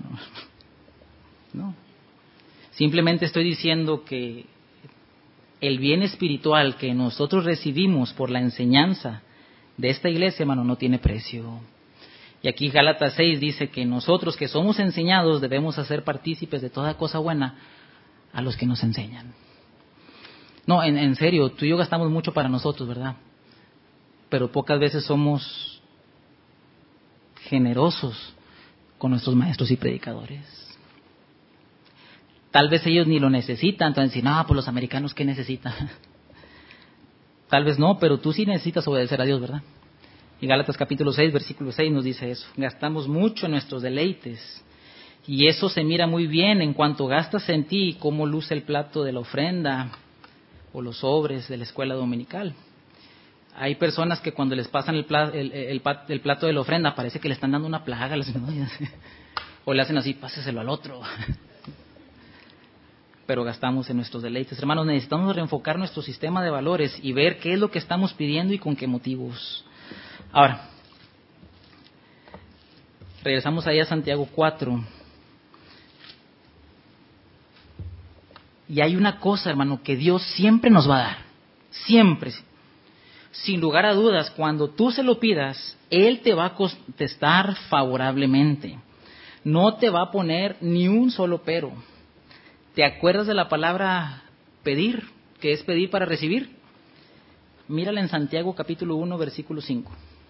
Simplemente estoy diciendo que el bien espiritual que nosotros recibimos por la enseñanza de esta iglesia, hermano, no tiene precio. Y aquí Gálatas 6 dice que nosotros que somos enseñados debemos hacer partícipes de toda cosa buena a los que nos enseñan. No, en serio, tú y yo gastamos mucho para nosotros, ¿verdad? Pero pocas veces somos generosos con nuestros maestros y predicadores. Tal vez ellos ni lo necesitan, entonces dicen, pues los americanos, ¿qué necesitan? Tal vez no, pero tú sí necesitas obedecer a Dios, ¿verdad? Y Gálatas capítulo 6, versículo 6 nos dice eso. Gastamos mucho en nuestros deleites. Y eso se mira muy bien en cuanto gastas en ti, cómo luce el plato de la ofrenda o los sobres de la escuela dominical. Hay personas que cuando les pasan el plato de la ofrenda parece que le están dando una plaga a las señoras. O le hacen así, páseselo al otro. Pero gastamos en nuestros deleites. Hermanos, necesitamos reenfocar nuestro sistema de valores y ver qué es lo que estamos pidiendo y con qué motivos. Ahora, regresamos ahí a Santiago 4. Y hay una cosa, hermano, que Dios siempre nos va a dar. Siempre. Sin lugar a dudas, cuando tú se lo pidas, Él te va a contestar favorablemente. No te va a poner ni un solo pero. ¿Te acuerdas de la palabra pedir? ¿Qué es pedir para recibir? Mírala en Santiago capítulo 1, versículo 5.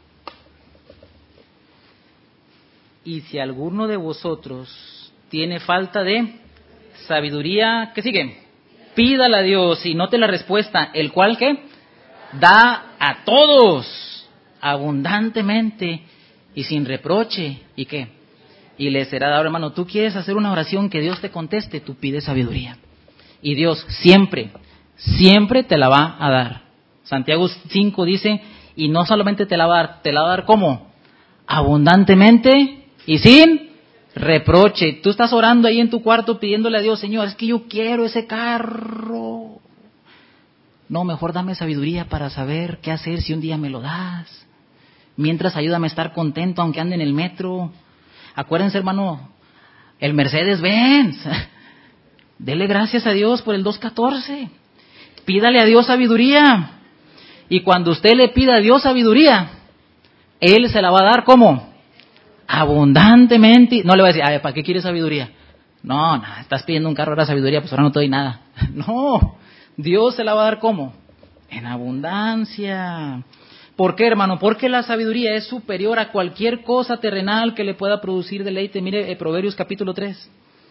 Y si alguno de vosotros tiene falta de sabiduría, ¿qué sigue? Pídala a Dios y note la respuesta, el cual ¿qué? Da a todos abundantemente y sin reproche. ¿Y qué? Y le será dado, hermano. Tú quieres hacer una oración que Dios te conteste, tú pides sabiduría. Y Dios siempre te la va a dar. Santiago 5 dice, y no solamente te la va a dar ¿cómo? Abundantemente y sin reproche. Tú estás orando ahí en tu cuarto pidiéndole a Dios, Señor, es que yo quiero ese carro. No, mejor dame sabiduría para saber qué hacer si un día me lo das. Mientras ayúdame a estar contento aunque ande en el metro. Acuérdense, hermano, el Mercedes-Benz. Dele gracias a Dios por el 214. Pídale a Dios sabiduría. Y cuando usted le pida a Dios sabiduría, Él se la va a dar ¿cómo? Abundantemente. No le va a decir, ¿para qué quieres sabiduría? No, estás pidiendo un carro, ahora sabiduría, pues ahora no te doy nada. No, Dios se la va a dar ¿cómo? En abundancia. ¿Por qué, hermano? Porque la sabiduría es superior a cualquier cosa terrenal que le pueda producir deleite. Mire, Proverbios capítulo 3.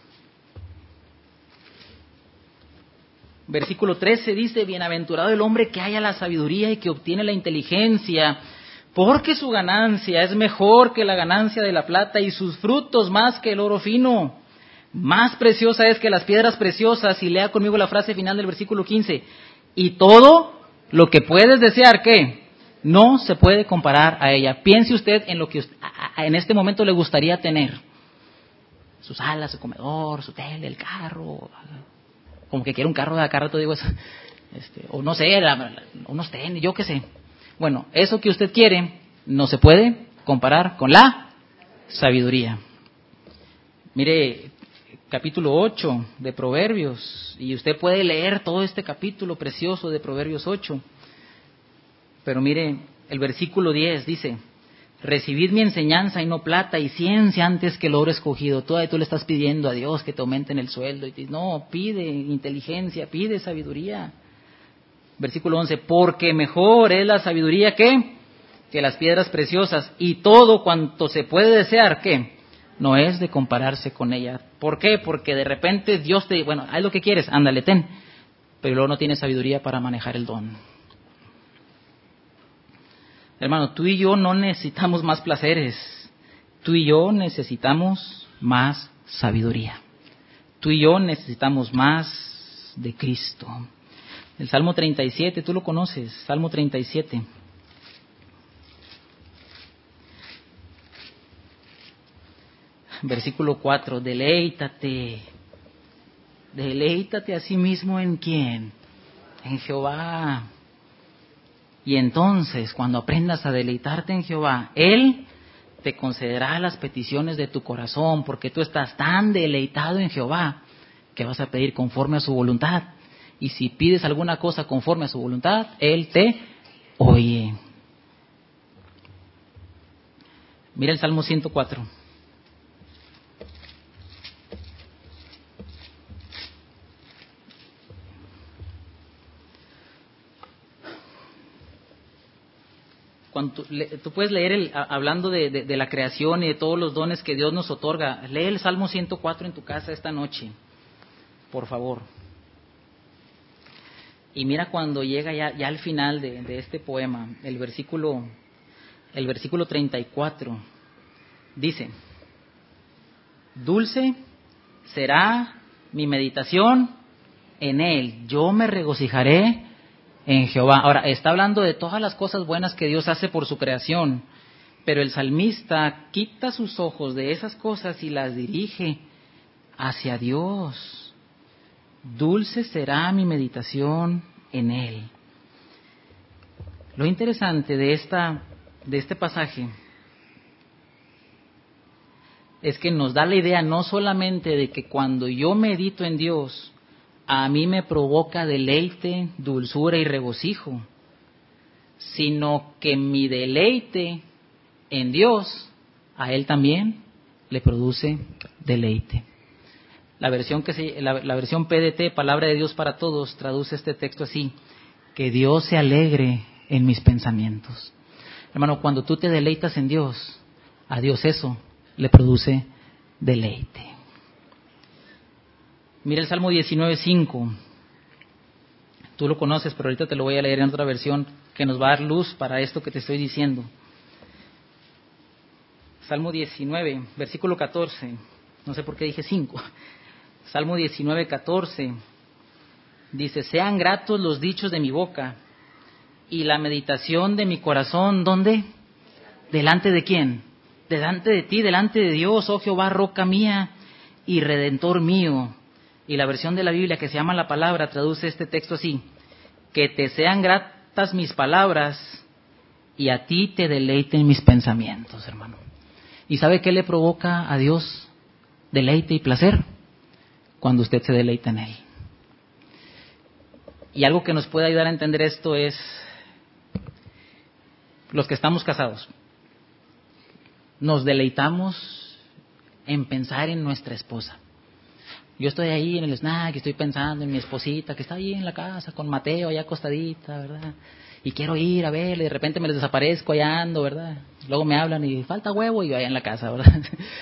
Versículo 13 dice, bienaventurado el hombre que haya la sabiduría y que obtiene la inteligencia, porque su ganancia es mejor que la ganancia de la plata y sus frutos más que el oro fino. Más preciosa es que las piedras preciosas, y lea conmigo la frase final del versículo 15, y todo lo que puedes desear, ¿qué? No se puede comparar a ella. Piense usted en lo que en este momento le gustaría tener. Su sala, su comedor, su tele, el carro. como que quiero un carro de acá rato, digo eso. O no sé, unos tenis, yo qué sé. Bueno, eso que usted quiere no se puede comparar con la sabiduría. Mire, capítulo 8 de Proverbios, y usted puede leer todo este capítulo precioso de Proverbios 8. Pero mire, el versículo 10 dice: recibid mi enseñanza y no plata y ciencia antes que el oro escogido. Tú le estás pidiendo a Dios que te aumenten el sueldo. Y te dice, no, pide inteligencia, pide sabiduría. Versículo 11, porque mejor es la sabiduría que las piedras preciosas, y todo cuanto se puede desear, ¿qué? No es de compararse con ella. ¿Por qué? Porque de repente Dios te dice, bueno, haz lo que quieres, ándale, ten. Pero luego no tienes sabiduría para manejar el don. Hermano, tú y yo no necesitamos más placeres. Tú y yo necesitamos más sabiduría. Tú y yo necesitamos más de Cristo. El Salmo 37, tú lo conoces, Salmo 37. Versículo 4, deleítate a sí mismo ¿en quién? En Jehová. Y entonces, cuando aprendas a deleitarte en Jehová, Él te concederá las peticiones de tu corazón, porque tú estás tan deleitado en Jehová que vas a pedir conforme a su voluntad. Y si pides alguna cosa conforme a su voluntad, Él te oye. Mira el Salmo 104. Cuando tú puedes leer, hablando de la creación y de todos los dones que Dios nos otorga, lee el Salmo 104 en tu casa esta noche, por favor. Y mira cuando llega ya al final de este poema, el versículo 34, dice: dulce será mi meditación en él, yo me regocijaré en Jehová. Ahora, está hablando de todas las cosas buenas que Dios hace por su creación, pero el salmista quita sus ojos de esas cosas y las dirige hacia Dios. Dulce será mi meditación en Él. Lo interesante de este pasaje es que nos da la idea no solamente de que cuando yo medito en Dios, a mí me provoca deleite, dulzura y regocijo, sino que mi deleite en Dios, a Él también le produce deleite. La versión PDT, Palabra de Dios para Todos, traduce este texto así: que Dios se alegre en mis pensamientos. Hermano, cuando tú te deleitas en Dios, a Dios eso le produce deleite. Mira el Salmo 19:5. Tú lo conoces, pero ahorita te lo voy a leer en otra versión que nos va a dar luz para esto que te estoy diciendo. Salmo 19, versículo 14. No sé por qué dije 5. Salmo 19:14 dice: sean gratos los dichos de mi boca y la meditación de mi corazón, ¿dónde? ¿Delante de quién? Delante de ti, delante de Dios, oh Jehová, roca mía y redentor mío. Y la versión de la Biblia que se llama La Palabra traduce este texto así: que te sean gratas mis palabras y a ti te deleiten mis pensamientos, hermano. ¿Y sabe qué le provoca a Dios deleite y placer? Cuando usted se deleita en Él. Y algo que nos puede ayudar a entender esto es los que estamos casados. Nos deleitamos en pensar en nuestra esposa. Yo estoy ahí en el snack y estoy pensando en mi esposita que está ahí en la casa con Mateo allá acostadita, ¿verdad? Y quiero ir a verle, de repente me les desaparezco, allá ando, ¿verdad? Luego me hablan y falta huevo y yo allá en la casa, ¿verdad?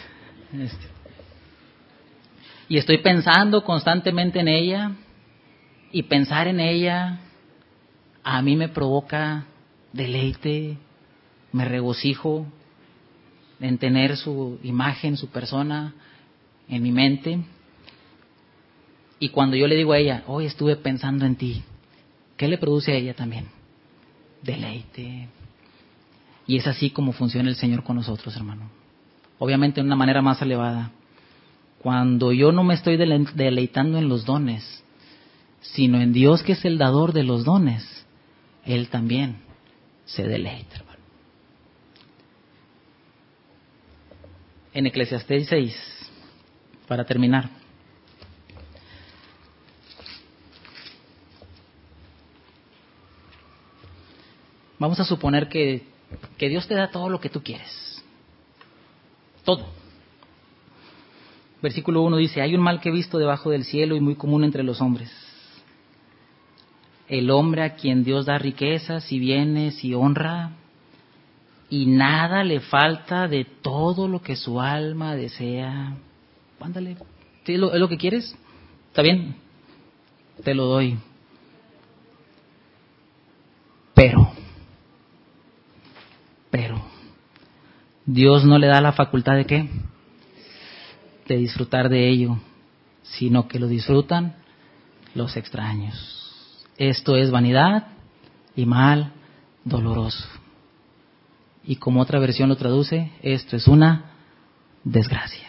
Y estoy pensando constantemente en ella, y pensar en ella a mí me provoca deleite, me regocijo en tener su imagen, su persona en mi mente. Y cuando yo le digo a ella, hoy estuve pensando en ti, ¿qué le produce a ella también? Deleite. Y es así como funciona el Señor con nosotros, hermano. Obviamente de una manera más elevada. Cuando yo no me estoy deleitando en los dones, sino en Dios, que es el dador de los dones, Él también se deleita, hermano. En Eclesiastés 6, para terminar. Vamos a suponer que Dios te da todo lo que tú quieres. Todo. Versículo 1 dice: hay un mal que he visto debajo del cielo y muy común entre los hombres. El hombre a quien Dios da riquezas y bienes y honra, y nada le falta de todo lo que su alma desea. Ándale, ¿sí es lo que quieres? ¿Está bien? Te lo doy. Pero Dios no le da la facultad de ¿qué? De disfrutar de ello, sino que lo disfrutan los extraños. Esto es vanidad y mal doloroso. Y como otra versión lo traduce, esto es una desgracia.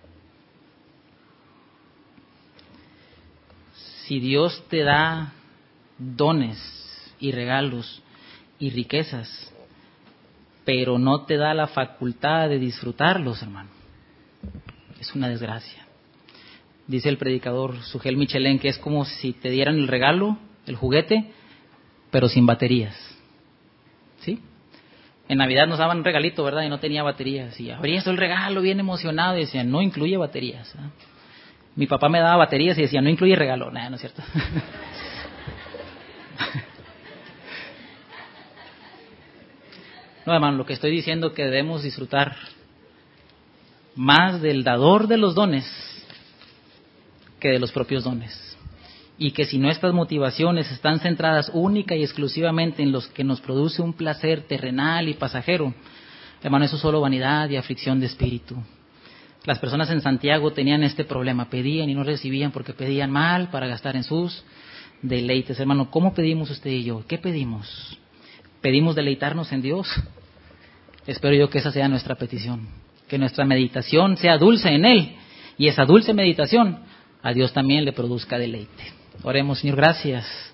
Si Dios te da dones y regalos y riquezas, pero no te da la facultad de disfrutarlos, hermano, es una desgracia. Dice el predicador Sugel Michelén que es como si te dieran el regalo, el juguete, pero sin baterías. ¿Sí? En Navidad nos daban un regalito, ¿verdad? Y no tenía baterías. Y abrías el regalo bien emocionado y decían, no incluye baterías. ¿Eh? Mi papá me daba baterías y decía, no incluye regalo. Nada, no es cierto. No, hermano, lo que estoy diciendo es que debemos disfrutar más del dador de los dones que de los propios dones. Y que si nuestras motivaciones están centradas única y exclusivamente en los que nos produce un placer terrenal y pasajero, hermano, eso es solo vanidad y aflicción de espíritu. Las personas en Santiago tenían este problema, pedían y no recibían porque pedían mal para gastar en sus deleites. Hermano, ¿cómo pedimos usted y yo? ¿Qué pedimos? ¿Pedimos deleitarnos en Dios? Espero yo que esa sea nuestra petición, que nuestra meditación sea dulce en Él, y esa dulce meditación a Dios también le produzca deleite. Oremos. Señor, gracias